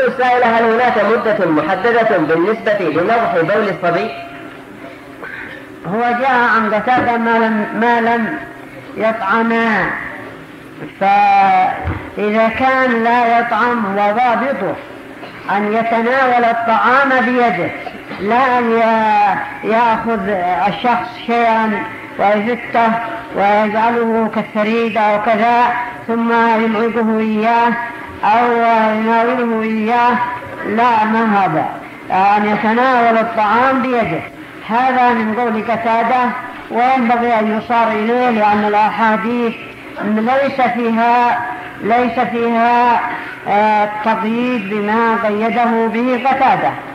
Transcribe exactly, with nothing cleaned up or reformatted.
السائل: هل هناك مدة محددة بالنسبة لنضح بول الصبي؟ هو جاء عن قتادة ما لم, ما لم يطعما، فإذا كان لا يطعم وضابطه أن يتناول الطعام بيده، لا أن يأخذ الشخص شيئا ويزته ويجعله كالثريد أو كذا ثم يمعقه إياه أو يناوله إياه، لا، ما هذا، أن يتناول الطعام بيده. هذا من قول قتادة، وينبغي أن يصار إليه، لأن الأحاديث ليس فيها ليس فيها تقييد بما قيده به قتادة.